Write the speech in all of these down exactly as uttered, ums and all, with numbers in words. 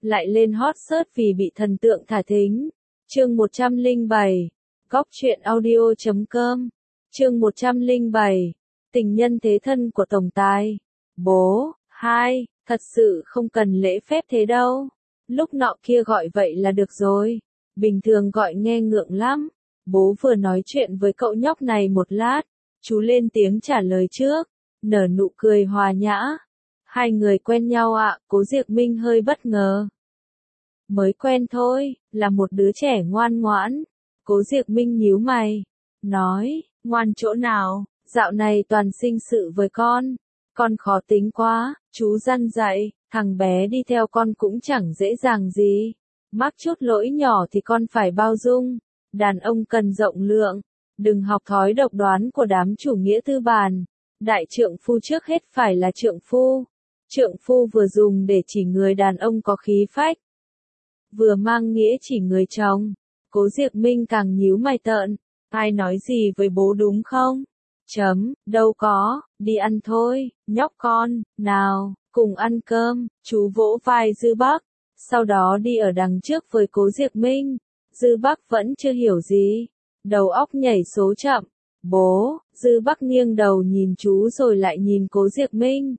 lại lên hot search vì bị thần tượng thả thính. Chương một trăm lẻ bảy, góc truyện audio chấm com. Chương một trăm lẻ bảy, tình nhân thế thân của tổng tài. Bố, hai, thật sự không cần lễ phép thế đâu. Lúc nọ kia gọi vậy là được rồi. Bình thường gọi nghe ngượng lắm. Bố vừa nói chuyện với cậu nhóc này một lát, chú lên tiếng trả lời trước, nở nụ cười hòa nhã. Hai người quen nhau ạ, à, Cố Diệc Minh hơi bất ngờ. Mới quen thôi, là một đứa trẻ ngoan ngoãn. Cố Diệc Minh nhíu mày, nói, ngoan chỗ nào, dạo này toàn sinh sự với con. Con khó tính quá, chú răn dạy, thằng bé đi theo con cũng chẳng dễ dàng gì. Mắc chút lỗi nhỏ thì con phải bao dung. Đàn ông cần rộng lượng, đừng học thói độc đoán của đám chủ nghĩa tư bản. Đại trượng phu trước hết phải là trượng phu. Trượng phu vừa dùng để chỉ người đàn ông có khí phách, vừa mang nghĩa chỉ người chồng. Cố Diệc Minh càng nhíu mày tợn, ai nói gì với bố đúng không? Chấm, đâu có, đi ăn thôi, nhóc con, nào, cùng ăn cơm. Chú vỗ vai Dư Bắc, sau đó đi ở đằng trước với Cố Diệc Minh. Dư Bắc vẫn chưa hiểu gì, đầu óc nhảy số chậm. Bố, Dư Bắc nghiêng đầu nhìn chú rồi lại nhìn Cố Diệc Minh.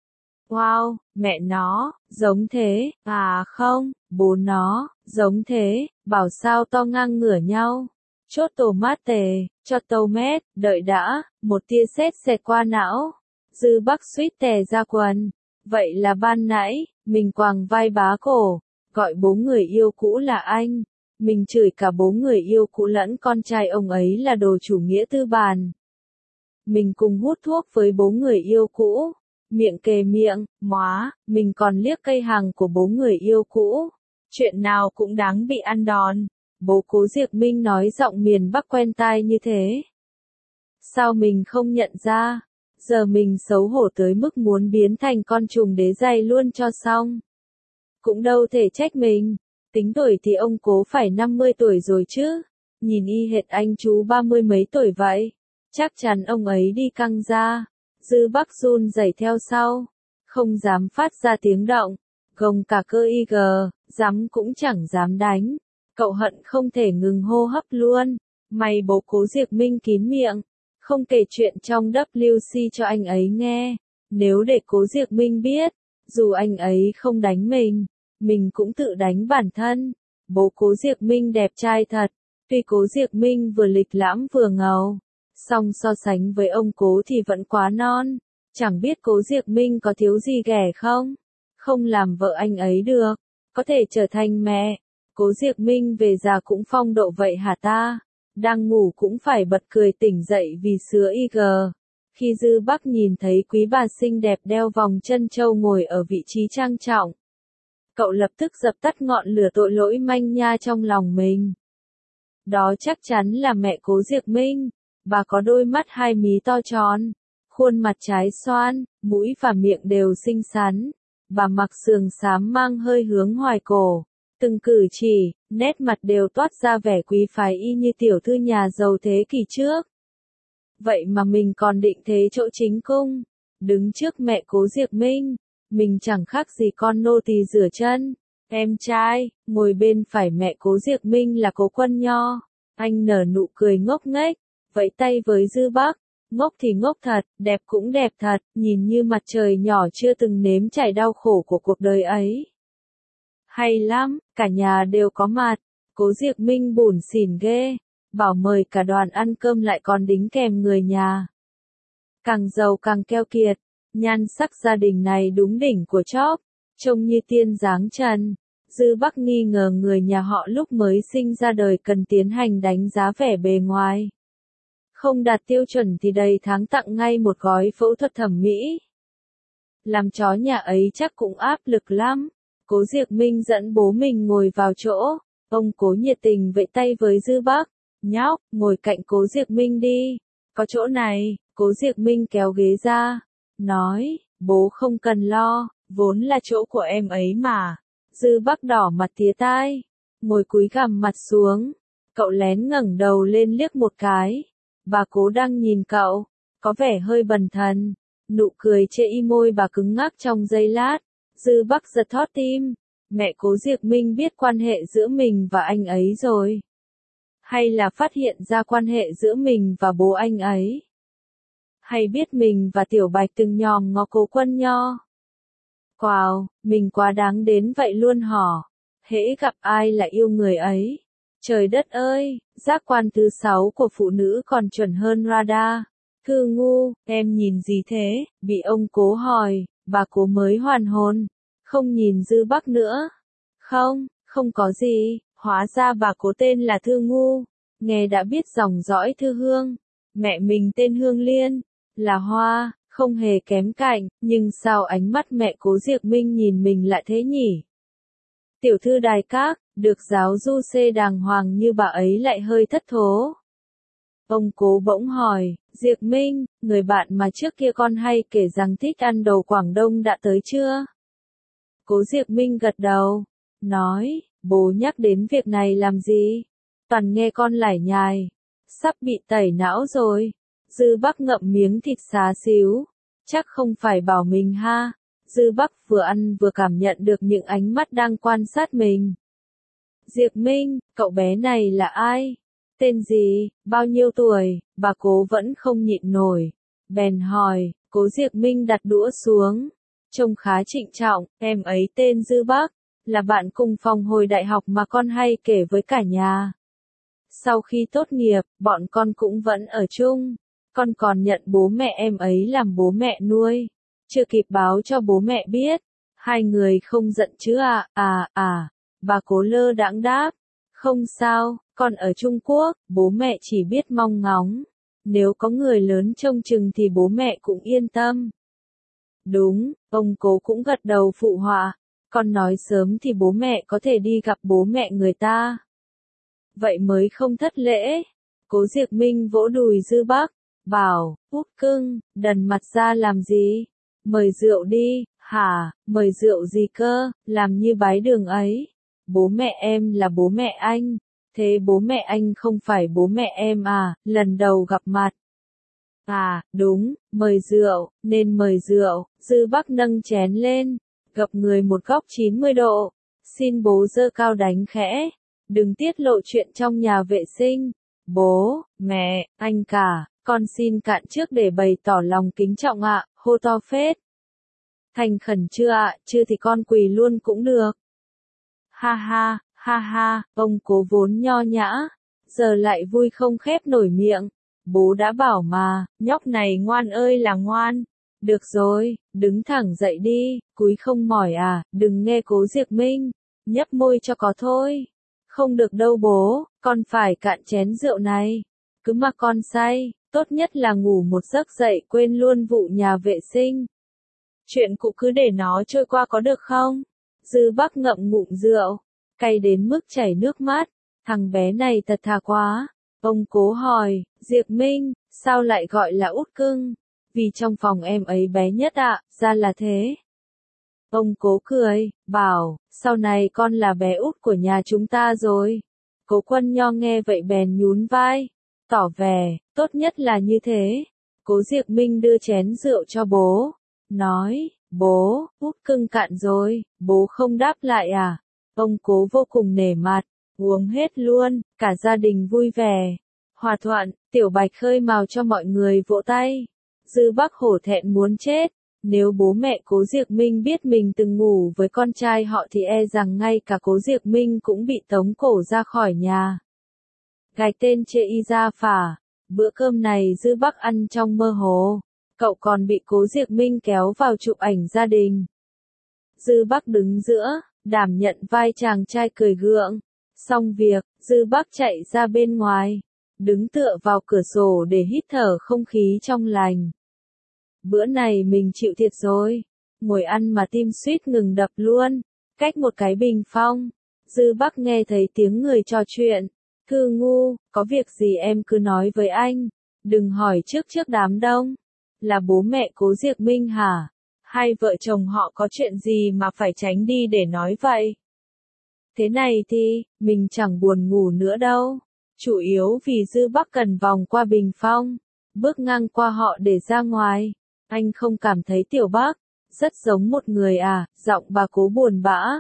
Wow, mẹ nó, giống thế, à không, bố nó, giống thế, bảo sao to ngang ngửa nhau. Chốt tomate, cho tomat, đợi đã, một tia sét xẹt qua não. Dư Bắc suýt tè ra quần. Vậy là ban nãy, mình quàng vai bá cổ, gọi bố người yêu cũ là anh. Mình chửi cả bố người yêu cũ lẫn con trai ông ấy là đồ chủ nghĩa tư bản. Mình cùng hút thuốc với bố người yêu cũ. Miệng kề miệng, móa, mình còn liếc cây hàng của bố người yêu cũ. Chuyện nào cũng đáng bị ăn đòn. Bố Cố Diệc Minh nói giọng miền Bắc quen tai như thế. Sao mình không nhận ra? Giờ mình xấu hổ tới mức muốn biến thành con trùng đế dày luôn cho xong. Cũng đâu thể trách mình. Tính tuổi thì ông Cố phải năm mươi tuổi rồi chứ. Nhìn y hệt anh chú ba mươi mấy tuổi vậy. Chắc chắn ông ấy đi căng ra. Dư Bắc run rẩy theo sau. Không dám phát ra tiếng động. Gồng cả cơ y gờ, dám cũng chẳng dám đánh. Cậu hận không thể ngừng hô hấp luôn. May bố Cố Diệc Minh kín miệng. Không kể chuyện trong W C cho anh ấy nghe. Nếu để Cố Diệc Minh biết, dù anh ấy không đánh mình, mình cũng tự đánh bản thân. Bố Cố Diệc Minh đẹp trai thật. Tuy Cố Diệc Minh vừa lịch lãm vừa ngầu, song so sánh với ông Cố thì vẫn quá non. Chẳng biết Cố Diệc Minh có thiếu gì ghẻ không? Không làm vợ anh ấy được, có thể trở thành mẹ. Cố Diệc Minh về già cũng phong độ vậy hả ta? Đang ngủ cũng phải bật cười tỉnh dậy vì sứa i giê. Khi Dư Bắc nhìn thấy quý bà xinh đẹp đeo vòng chân châu ngồi ở vị trí trang trọng, cậu lập tức dập tắt ngọn lửa tội lỗi manh nha trong lòng mình. Đó chắc chắn là mẹ Cố Diệc Minh. Bà có đôi mắt hai mí to tròn, khuôn mặt trái xoan, mũi và miệng đều xinh xắn. Bà mặc sườn xám mang hơi hướng hoài cổ. Từng cử chỉ, nét mặt đều toát ra vẻ quý phái y như tiểu thư nhà giàu thế kỷ trước. Vậy mà mình còn định thế chỗ chính cung. Đứng trước mẹ Cố Diệc Minh, mình chẳng khác gì con nô tỳ rửa chân. Em trai, ngồi bên phải mẹ Cố Diệc Minh là Cố Quân Nho. Anh nở nụ cười ngốc nghếch, vẫy tay với Dư Bắc. Ngốc thì ngốc thật, đẹp cũng đẹp thật, nhìn như mặt trời nhỏ chưa từng nếm trải đau khổ của cuộc đời ấy. Hay lắm, cả nhà đều có mặt. Cố Diệc Minh bủn xỉn ghê, bảo mời cả đoàn ăn cơm lại còn đính kèm người nhà. Càng giàu càng keo kiệt, nhan sắc gia đình này đúng đỉnh của chóp, trông như tiên dáng trần. Dư Bắc nghi ngờ người nhà họ lúc mới sinh ra đời cần tiến hành đánh giá vẻ bề ngoài. Không đạt tiêu chuẩn thì đầy tháng tặng ngay một gói phẫu thuật thẩm mỹ. Làm chó nhà ấy chắc cũng áp lực lắm. Cố Diệc Minh dẫn bố mình ngồi vào chỗ. Ông Cố nhiệt tình vẫy tay với Dư Bắc. Nhóc, ngồi cạnh Cố Diệc Minh đi. Có chỗ này. Cố Diệc Minh kéo ghế ra. Nói, bố không cần lo, vốn là chỗ của em ấy mà. Dư Bắc đỏ mặt tía tai. Ngồi cúi gằm mặt xuống. Cậu lén ngẩng đầu lên liếc một cái. Bà Cố đang nhìn cậu, có vẻ hơi bần thần. Nụ cười chê y môi bà cứng ngắc trong giây lát. Dư Bắc giật thót tim. mẹ Cố Diệc Minh biết quan hệ giữa mình và anh ấy rồi? Hay là phát hiện ra quan hệ giữa mình và bố anh ấy? Hay biết mình và Tiểu Bạch từng nhòm ngó Cố Quân Nho? Wow, mình quá đáng đến vậy luôn hả? Hễ gặp ai là yêu người ấy. Trời đất ơi, giác quan thứ sáu của phụ nữ còn chuẩn hơn radar. Thư ngu, em nhìn gì thế? Bị ông Cố hỏi, bà Cố mới hoàn hồn. Không nhìn Dư Bắc nữa. Không, không có gì, hóa ra bà Cố tên là Thư ngu. Nghe đã biết dòng dõi Thư Hương. Mẹ mình tên Hương Liên, là Hoa, không hề kém cạnh, nhưng sao ánh mắt mẹ Cố Diệc Minh nhìn mình lại thế nhỉ? Tiểu thư đài các, được giáo du xê đàng hoàng như bà ấy lại hơi thất thố. Ông Cố bỗng hỏi, Diệc Minh, người bạn mà trước kia con hay kể rằng thích ăn đồ Quảng Đông đã tới chưa? Cố Diệc Minh gật đầu, nói, bố nhắc đến việc này làm gì? Toàn nghe con lải nhải, sắp bị tẩy não rồi. Dư Bắc ngậm miếng thịt xá xíu, chắc không phải bảo mình ha. Dư Bắc vừa ăn vừa cảm nhận được những ánh mắt đang quan sát mình. Diệc Minh, cậu bé này là ai? Tên gì, bao nhiêu tuổi? Bà Cố vẫn không nhịn nổi. Bèn hỏi, Cố Diệc Minh đặt đũa xuống. Trông khá trịnh trọng, em ấy tên Dư Bắc, là bạn cùng phòng hồi đại học mà con hay kể với cả nhà. Sau khi tốt nghiệp, bọn con cũng vẫn ở chung. Con còn nhận bố mẹ em ấy làm bố mẹ nuôi. Chưa kịp báo cho bố mẹ biết. Hai người không giận chứ à, à, à. Bà Cố lơ đãng đáp. Không sao, con ở Trung Quốc, bố mẹ chỉ biết mong ngóng. Nếu có người lớn trông chừng thì bố mẹ cũng yên tâm. Đúng, ông Cố cũng gật đầu phụ họa. Con nói sớm thì bố mẹ có thể đi gặp bố mẹ người ta. Vậy mới không thất lễ. Cố Diệc Minh vỗ đùi Dư Bắc, bảo, út cưng, đần mặt ra làm gì? Mời rượu đi, hả, mời rượu gì cơ, làm như bái đường ấy. Bố mẹ em là bố mẹ anh, thế bố mẹ anh không phải bố mẹ em à, lần đầu gặp mặt. À, đúng, mời rượu, nên mời rượu. Dư Bắc nâng chén lên, gập người một góc chín mươi độ. Xin bố giơ cao đánh khẽ. Đừng tiết lộ chuyện trong nhà vệ sinh. Bố, mẹ, anh cả, con xin cạn trước để bày tỏ lòng kính trọng ạ, hô to phết. Thành khẩn chưa ạ, chưa thì con quỳ luôn cũng được. Ha ha, ha ha, ông Cố vốn nho nhã, giờ lại vui không khép nổi miệng. Bố đã bảo mà, nhóc này ngoan ơi là ngoan. Được rồi, đứng thẳng dậy đi, cúi không mỏi à, đừng nghe Cố Diệc Minh, nhấp môi cho có thôi. Không được đâu bố, con phải cạn chén rượu này. Cứ mà con say, tốt nhất là ngủ một giấc dậy quên luôn vụ nhà vệ sinh. Chuyện cũ cứ để nó trôi qua có được không? Dư Bắc ngậm ngụm rượu, cay đến mức chảy nước mắt. Thằng bé này thật thà quá. Ông Cố hỏi, Diệc Minh, sao lại gọi là út cưng? Vì trong phòng em ấy bé nhất ạ, ra là thế. Ông Cố cười, bảo, sau này con là bé út của nhà chúng ta rồi. Cố Quân Nho nghe vậy bèn nhún vai, tỏ vẻ, tốt nhất là như thế. Cố Diệc Minh đưa chén rượu cho bố, nói, bố, út cưng cạn rồi, bố không đáp lại à? Ông Cố vô cùng nể mặt, uống hết luôn, cả gia đình vui vẻ. Hòa thuận, Tiểu Bạch khơi mào cho mọi người vỗ tay. Dư Bắc hổ thẹn muốn chết. Nếu bố mẹ Cố Diệc Minh biết mình từng ngủ với con trai họ thì e rằng ngay cả Cố Diệc Minh cũng bị tống cổ ra khỏi nhà. Gạch tên chê y ra phả. Bữa cơm này Dư Bắc ăn trong mơ hồ. Cậu còn bị Cố Diệc Minh kéo vào chụp ảnh gia đình. Dư Bắc đứng giữa, đảm nhận vai chàng trai cười gượng. Xong việc, Dư Bắc chạy ra bên ngoài. Đứng tựa vào cửa sổ để hít thở không khí trong lành. Bữa này mình chịu thiệt rồi. Ngồi ăn mà tim suýt ngừng đập luôn. Cách một cái bình phong. Dư Bắc nghe thấy tiếng người trò chuyện. Thư ngu, có việc gì em cứ nói với anh. Đừng hỏi trước trước đám đông. Là bố mẹ Cố Diệc Minh hả? Hai vợ chồng họ có chuyện gì mà phải tránh đi để nói vậy? Thế này thì, mình chẳng buồn ngủ nữa đâu. Chủ yếu vì Dư Bắc cần vòng qua bình phong. Bước ngang qua họ để ra ngoài. Anh không cảm thấy Tiểu Bắc rất giống một người à? Giọng bà Cố buồn bã.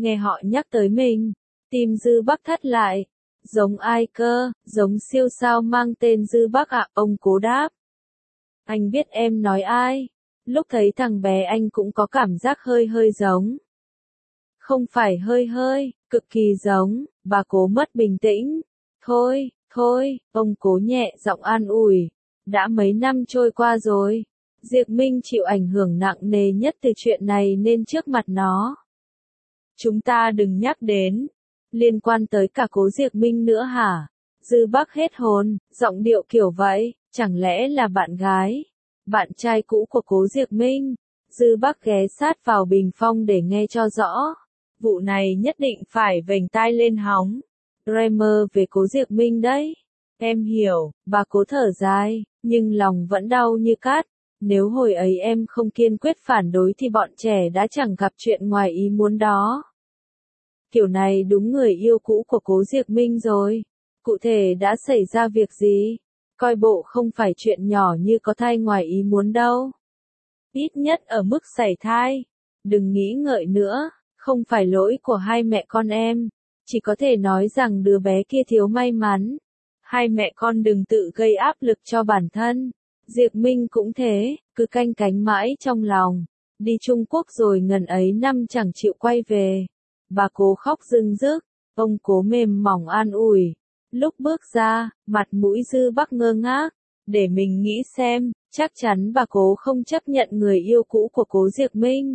Nghe họ nhắc tới mình, tim Dư Bắc thắt lại. Giống ai cơ, giống siêu sao mang tên Dư Bắc ạ, ông Cố đáp. Anh biết em nói ai. Lúc thấy thằng bé anh cũng có cảm giác hơi hơi giống. Không phải hơi hơi, cực kỳ giống, bà Cố mất bình tĩnh. Thôi, thôi, ông Cố nhẹ giọng an ủi. Đã mấy năm trôi qua rồi. Diệp Minh chịu ảnh hưởng nặng nề nhất từ chuyện này nên trước mặt nó. Chúng ta đừng nhắc đến. Liên quan tới cả Cố Diệp Minh nữa hả? Dư Bắc hết hồn, giọng điệu kiểu vậy, chẳng lẽ là bạn gái, bạn trai cũ của Cố Diệp Minh? Dư Bắc ghé sát vào bình phong để nghe cho rõ. Vụ này nhất định phải vểnh tai lên hóng. Dreamer về Cố Diệp Minh đấy. Em hiểu, bà Cố thở dài, nhưng lòng vẫn đau như cát. Nếu hồi ấy em không kiên quyết phản đối thì bọn trẻ đã chẳng gặp chuyện ngoài ý muốn đó. Kiểu này đúng người yêu cũ của Cố Diệp Minh rồi. Cụ thể đã xảy ra việc gì? Coi bộ không phải chuyện nhỏ như có thai ngoài ý muốn đâu. Ít nhất ở mức sảy thai. Đừng nghĩ ngợi nữa, không phải lỗi của hai mẹ con em. Chỉ có thể nói rằng đứa bé kia thiếu may mắn. Hai mẹ con đừng tự gây áp lực cho bản thân. Diệp Minh cũng thế, cứ canh cánh mãi trong lòng. Đi Trung Quốc rồi ngần ấy năm chẳng chịu quay về. Bà Cố khóc rưng rức, ông Cố mềm mỏng an ủi. Lúc bước ra, mặt mũi Dư Bắc ngơ ngác. Để mình nghĩ xem, chắc chắn bà Cố không chấp nhận người yêu cũ của Cố Diệp Minh.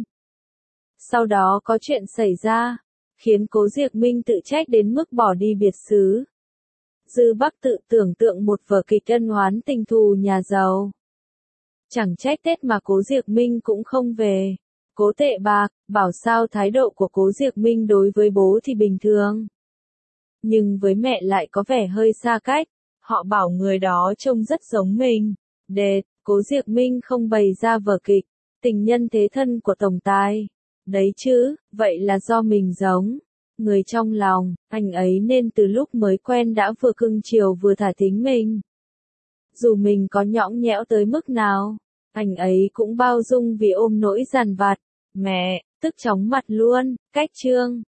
Sau đó có chuyện xảy ra, khiến Cố Diệp Minh tự trách đến mức bỏ đi biệt xứ. Dư Bắc tự tưởng tượng một vở kịch ân oán tình thù nhà giàu. Chẳng trách Tết mà Cố Diệp Minh cũng không về. Cố Tệ Bạc, bảo sao thái độ của Cố Diệp Minh đối với bố thì bình thường. Nhưng với mẹ lại có vẻ hơi xa cách. Họ bảo người đó trông rất giống mình. Đệt, Cố Diệp Minh không bày ra vở kịch. Tình nhân thế thân của tổng tài. Đấy chứ, vậy là do mình giống. Người trong lòng, anh ấy nên từ lúc mới quen đã vừa cưng chiều vừa thả thính mình. Dù mình có nhõng nhẽo tới mức nào, anh ấy cũng bao dung vì ôm nỗi dằn vặt. Mẹ, tức chóng mặt luôn, cách chương.